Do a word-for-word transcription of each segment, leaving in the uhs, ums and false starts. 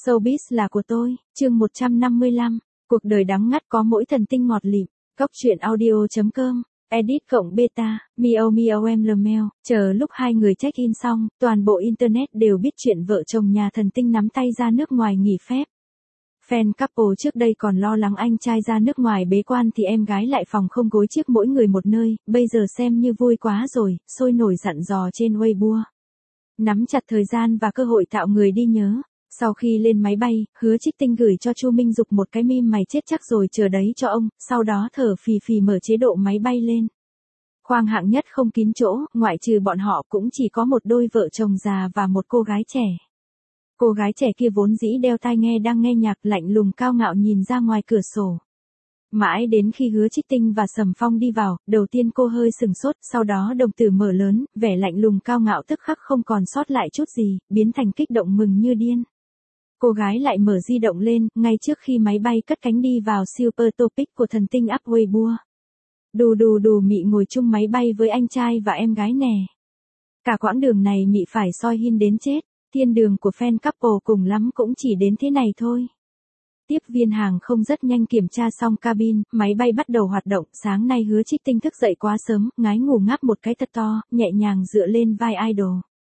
Showbiz là của tôi, chương một trăm năm mươi lăm, cuộc đời đắng ngắt có mỗi thần tinh ngọt lịm, góc truyện audio.com, edit cộng beta, miao miao em lmel, chờ lúc hai người check-in xong, toàn bộ internet đều biết chuyện vợ chồng nhà thần tinh nắm tay ra nước ngoài nghỉ phép. Fan couple trước đây còn lo lắng anh trai ra nước ngoài bế quan thì em gái lại phòng không gối chiếc mỗi người một nơi, bây giờ xem như vui quá rồi, sôi nổi dặn dò trên Weibo. Nắm chặt thời gian và cơ hội tạo người đi nhớ. Sau khi lên máy bay, Hứa Trích Tinh gửi cho Chu Minh Dục một cái meme mày chết chắc rồi chờ đấy cho ông, sau đó thở phì phì mở chế độ máy bay lên. Khoang hạng nhất không kín chỗ, ngoại trừ bọn họ cũng chỉ có một đôi vợ chồng già và một cô gái trẻ. Cô gái trẻ kia vốn dĩ đeo tai nghe đang nghe nhạc lạnh lùng cao ngạo nhìn ra ngoài cửa sổ. Mãi đến khi Hứa Trích Tinh và Sầm Phong đi vào, đầu tiên cô hơi sừng sốt, sau đó đồng tử mở lớn, vẻ lạnh lùng cao ngạo tức khắc không còn sót lại chút gì, biến thành kích động mừng như điên. Cô gái lại mở di động lên, ngay trước khi máy bay cất cánh đi vào Super Topic của thần tinh up Weibo. Đù đù đù Mị ngồi chung máy bay với anh trai và em gái nè. Cả quãng đường này Mị phải soi hin đến chết, thiên đường của fan couple cùng lắm cũng chỉ đến thế này thôi. Tiếp viên hàng không rất nhanh kiểm tra xong cabin, máy bay bắt đầu hoạt động, sáng nay Hứa Trích Tinh thức dậy quá sớm, ngái ngủ ngáp một cái thật to, nhẹ nhàng dựa lên vai idol.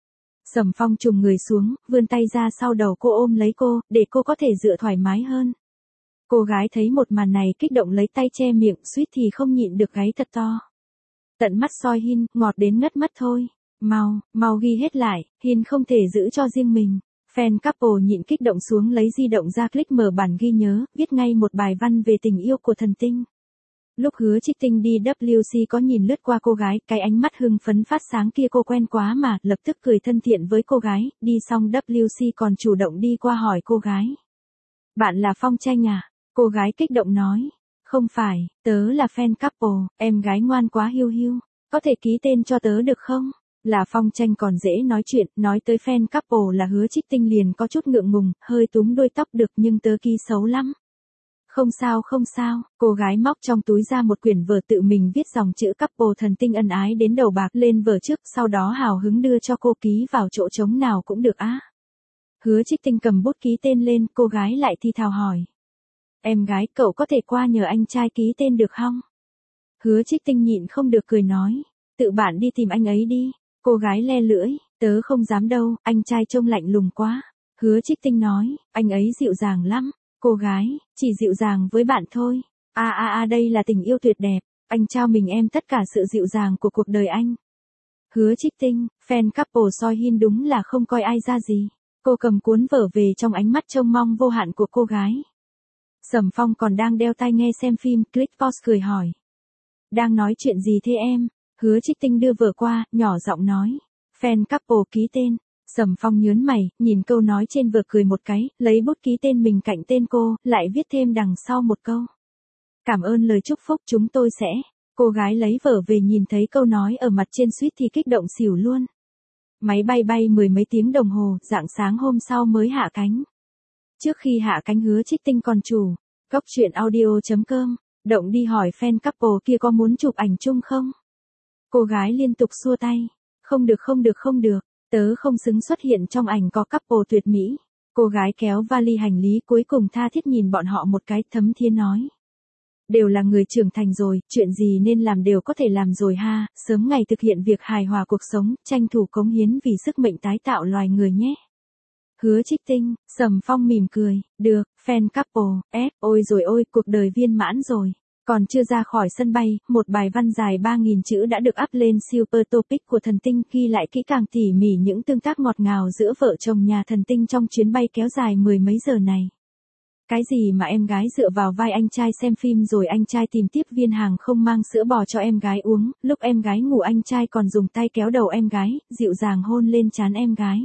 Sầm Phong trùng người xuống, vươn tay ra sau đầu cô ôm lấy cô, để cô có thể dựa thoải mái hơn. Cô gái thấy một màn này kích động lấy tay che miệng, suýt thì không nhịn được gáy thật to. Tận mắt soi hin, ngọt đến ngất mất thôi. Mau, mau ghi hết lại, hin không thể giữ cho riêng mình. Fan couple nhịn kích động xuống lấy di động ra click mở bản ghi nhớ, viết ngay một bài văn về tình yêu của thần tinh. Lúc Hứa Trích Tinh đi vê kép xê có nhìn lướt qua cô gái, cái ánh mắt hưng phấn phát sáng kia cô quen quá mà, lập tức cười thân thiện với cô gái, đi xong vê kép xê còn chủ động đi qua hỏi cô gái. Bạn là Phong Tranh à? Cô gái kích động nói. Không phải, tớ là fan couple, em gái ngoan quá hiu hiu, có thể ký tên cho tớ được không? Là Phong Tranh còn dễ nói chuyện, nói tới fan couple là Hứa Trích Tinh liền có chút ngượng ngùng, hơi túm đuôi tóc được nhưng tớ ký xấu lắm. Không sao không sao, cô gái móc trong túi ra một quyển vở tự mình viết dòng chữ couple thần tinh ân ái đến đầu bạc lên vở trước, sau đó hào hứng đưa cho cô ký vào chỗ trống nào cũng được á. Hứa Trích Tinh cầm bút ký tên lên, cô gái lại thi thào hỏi. Em gái cậu có thể qua nhờ anh trai ký tên được không? Hứa Trích Tinh nhịn không được cười nói, tự bạn đi tìm anh ấy đi. Cô gái le lưỡi, tớ không dám đâu, anh trai trông lạnh lùng quá. Hứa Trích Tinh nói, anh ấy dịu dàng lắm. Cô gái, chỉ dịu dàng với bạn thôi. A a a đây là tình yêu tuyệt đẹp, anh trao mình em tất cả sự dịu dàng của cuộc đời anh. Hứa Trích Tinh, fan couple soi hin đúng là không coi ai ra gì. Cô cầm cuốn vở về trong ánh mắt trông mong vô hạn của cô gái. Sầm Phong còn đang đeo tai nghe xem phim, click pause cười hỏi. Đang nói chuyện gì thế em? Hứa Trích Tinh đưa vở qua, nhỏ giọng nói. Fan couple ký tên. Sầm Phong nhớn mày, nhìn câu nói trên vở cười một cái, lấy bút ký tên mình cạnh tên cô, lại viết thêm đằng sau một câu. Cảm ơn lời chúc phúc chúng tôi sẽ. Cô gái lấy vở về nhìn thấy câu nói ở mặt trên suýt thì kích động xỉu luôn. Máy bay bay mười mấy tiếng đồng hồ, rạng sáng hôm sau mới hạ cánh. Trước khi hạ cánh Hứa Trích Tinh còn chủ. Góc truyện audio.com, động đi hỏi fan couple kia có muốn chụp ảnh chung không? Cô gái liên tục xua tay. Không được không được không được, tớ không xứng xuất hiện trong ảnh có couple tuyệt mỹ. Cô gái kéo vali hành lý cuối cùng tha thiết nhìn bọn họ một cái, thấm thía nói. Đều là người trưởng thành rồi, chuyện gì nên làm đều có thể làm rồi ha, sớm ngày thực hiện việc hài hòa cuộc sống, tranh thủ cống hiến vì sức mệnh tái tạo loài người nhé. Hứa Trích Tinh, Sầm Phong mỉm cười, được, fan couple, ép, ôi rồi ôi, cuộc đời viên mãn rồi. Còn chưa ra khỏi sân bay, một bài văn dài ba nghìn chữ đã được up lên Super Topic của thần tinh, ghi lại kỹ càng tỉ mỉ những tương tác ngọt ngào giữa vợ chồng nhà thần tinh trong chuyến bay kéo dài mười mấy giờ này. Cái gì mà em gái dựa vào vai anh trai xem phim rồi anh trai tìm tiếp viên hàng không mang sữa bò cho em gái uống, lúc em gái ngủ anh trai còn dùng tay kéo đầu em gái, dịu dàng hôn lên trán em gái.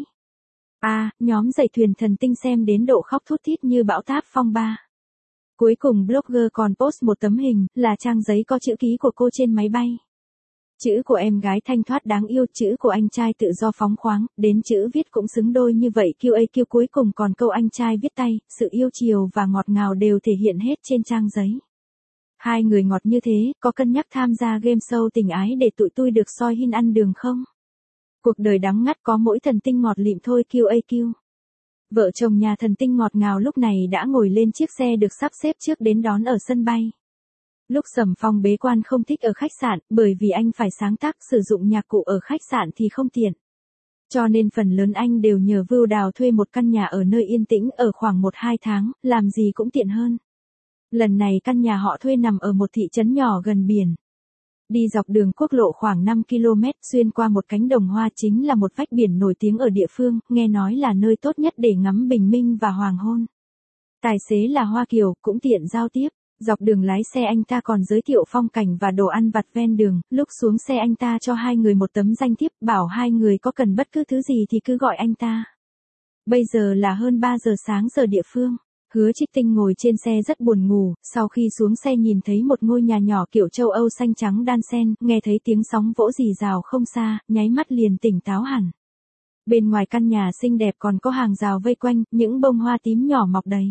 À, nhóm dậy thuyền thần tinh xem đến độ khóc thút thít như bão táp phong ba. Cuối cùng blogger còn post một tấm hình, là trang giấy có chữ ký của cô trên máy bay. Chữ của em gái thanh thoát đáng yêu, chữ của anh trai tự do phóng khoáng, đến chữ viết cũng xứng đôi như vậy quy a quy cuối cùng còn câu anh trai viết tay, sự yêu chiều và ngọt ngào đều thể hiện hết trên trang giấy. Hai người ngọt như thế, có cân nhắc tham gia game show tình ái để tụi tôi được soi hin ăn đường không? Cuộc đời đắng ngắt có mỗi thần tinh ngọt lịm thôi quy a quy. Vợ chồng nhà thần tinh ngọt ngào lúc này đã ngồi lên chiếc xe được sắp xếp trước đến đón ở sân bay. Lúc Sầm Phong bế quan không thích ở khách sạn, bởi vì anh phải sáng tác sử dụng nhạc cụ ở khách sạn thì không tiện. Cho nên phần lớn anh đều nhờ Vưu Đào thuê một căn nhà ở nơi yên tĩnh ở khoảng một hai tháng, làm gì cũng tiện hơn. Lần này căn nhà họ thuê nằm ở một thị trấn nhỏ gần biển. Đi dọc đường quốc lộ khoảng năm ki lô mét xuyên qua một cánh đồng hoa chính là một vách biển nổi tiếng ở địa phương, nghe nói là nơi tốt nhất để ngắm bình minh và hoàng hôn. Tài xế là Hoa Kiều, cũng tiện giao tiếp. Dọc đường lái xe anh ta còn giới thiệu phong cảnh và đồ ăn vặt ven đường, lúc xuống xe anh ta cho hai người một tấm danh thiếp, bảo hai người có cần bất cứ thứ gì thì cứ gọi anh ta. Bây giờ là hơn ba giờ sáng giờ địa phương. Hứa Trích Tinh ngồi trên xe rất buồn ngủ, sau khi xuống xe nhìn thấy một ngôi nhà nhỏ kiểu châu Âu xanh trắng đan xen, nghe thấy tiếng sóng vỗ rì rào không xa, nháy mắt liền tỉnh táo hẳn. Bên ngoài căn nhà xinh đẹp còn có hàng rào vây quanh, những bông hoa tím nhỏ mọc đầy.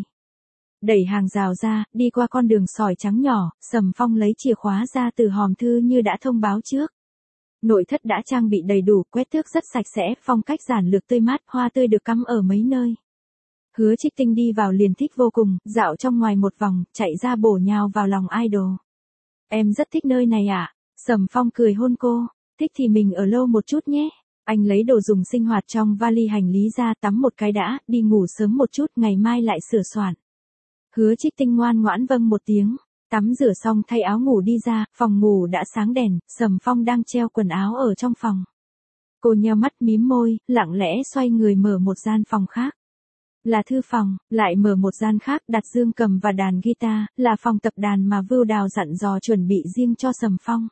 Đẩy hàng rào ra, đi qua con đường sỏi trắng nhỏ, Sầm Phong lấy chìa khóa ra từ hòm thư như đã thông báo trước. Nội thất đã trang bị đầy đủ, quét tước rất sạch sẽ, phong cách giản lược tươi mát, hoa tươi được cắm ở mấy nơi. Hứa Trích Tinh đi vào liền thích vô cùng, dạo trong ngoài một vòng, chạy ra bổ nhào vào lòng idol. Em rất thích nơi này ạ. À? Sầm Phong cười hôn cô, thích thì mình ở lâu một chút nhé. Anh lấy đồ dùng sinh hoạt trong vali hành lý ra, tắm một cái đã, đi ngủ sớm một chút, ngày mai lại sửa soạn. Hứa Trích Tinh ngoan ngoãn vâng một tiếng, tắm rửa xong thay áo ngủ đi ra, phòng ngủ đã sáng đèn, Sầm Phong đang treo quần áo ở trong phòng. Cô nheo mắt mím môi, lặng lẽ xoay người mở một gian phòng khác. Là thư phòng, lại mở một gian khác đặt dương cầm và đàn guitar, là phòng tập đàn mà Vưu Đào dặn dò chuẩn bị riêng cho Sầm Phong.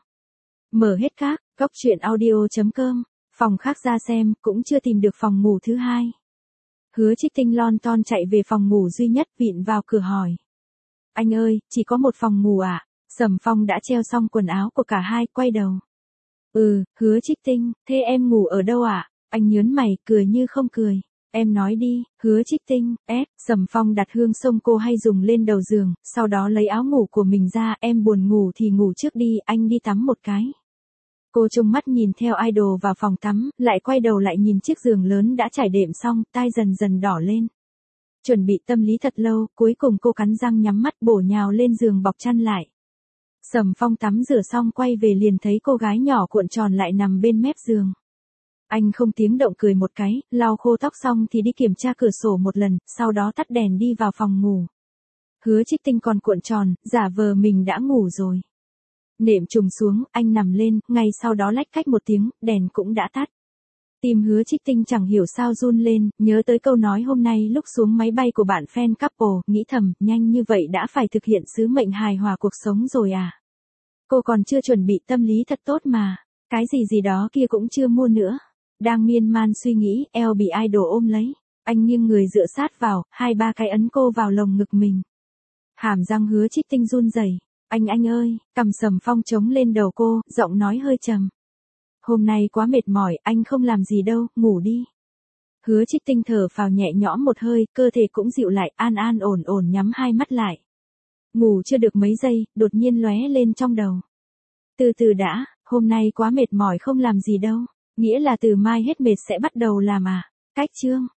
Mở hết các, góc truyện audio chấm com, phòng khác ra xem, cũng chưa tìm được phòng ngủ thứ hai. Hứa Trích Tinh lon ton chạy về phòng ngủ duy nhất, vịn vào cửa hỏi. Anh ơi, chỉ có một phòng ngủ à? Sầm Phong đã treo xong quần áo của cả hai, quay đầu. Ừ, Hứa Trích Tinh, thế em ngủ ở đâu ạ? À? Anh nhớn mày, cười như không cười. Em nói đi, Hứa Trích Tinh, ép, Sầm Phong đặt hương xông cô hay dùng lên đầu giường, sau đó lấy áo ngủ của mình ra, em buồn ngủ thì ngủ trước đi, anh đi tắm một cái. Cô trông mắt nhìn theo idol vào phòng tắm, lại quay đầu lại nhìn chiếc giường lớn đã trải đệm xong, tai dần dần đỏ lên. Chuẩn bị tâm lý thật lâu, cuối cùng cô cắn răng nhắm mắt bổ nhào lên giường bọc chăn lại. Sầm Phong tắm rửa xong quay về liền thấy cô gái nhỏ cuộn tròn lại nằm bên mép giường. Anh không tiếng động cười một cái, lau khô tóc xong thì đi kiểm tra cửa sổ một lần, sau đó tắt đèn đi vào phòng ngủ. Hứa Trích Tinh còn cuộn tròn, giả vờ mình đã ngủ rồi. Nệm trùng xuống, anh nằm lên, ngay sau đó lách cách một tiếng, đèn cũng đã tắt. Tim Hứa Trích Tinh chẳng hiểu sao run lên, nhớ tới câu nói hôm nay lúc xuống máy bay của bạn fan couple, nghĩ thầm, nhanh như vậy đã phải thực hiện sứ mệnh hài hòa cuộc sống rồi à. Cô còn chưa chuẩn bị tâm lý thật tốt mà, cái gì gì đó kia cũng chưa mua nữa. Đang miên man suy nghĩ, eo bị idol ôm lấy, anh nghiêng người dựa sát vào, hai ba cái ấn cô vào lồng ngực mình. Hàm răng Hứa Trích Tinh run rẩy. Anh anh ơi, cầm Sầm Phong chống lên đầu cô, giọng nói hơi trầm. Hôm nay quá mệt mỏi, anh không làm gì đâu, ngủ đi. Hứa Trích Tinh thở phào nhẹ nhõm một hơi, cơ thể cũng dịu lại, an an ổn ổn nhắm hai mắt lại. Ngủ chưa được mấy giây, đột nhiên lóe lên trong đầu. Từ từ đã, hôm nay quá mệt mỏi không làm gì đâu, nghĩa là từ mai hết mệt sẽ bắt đầu làm à, cách chương.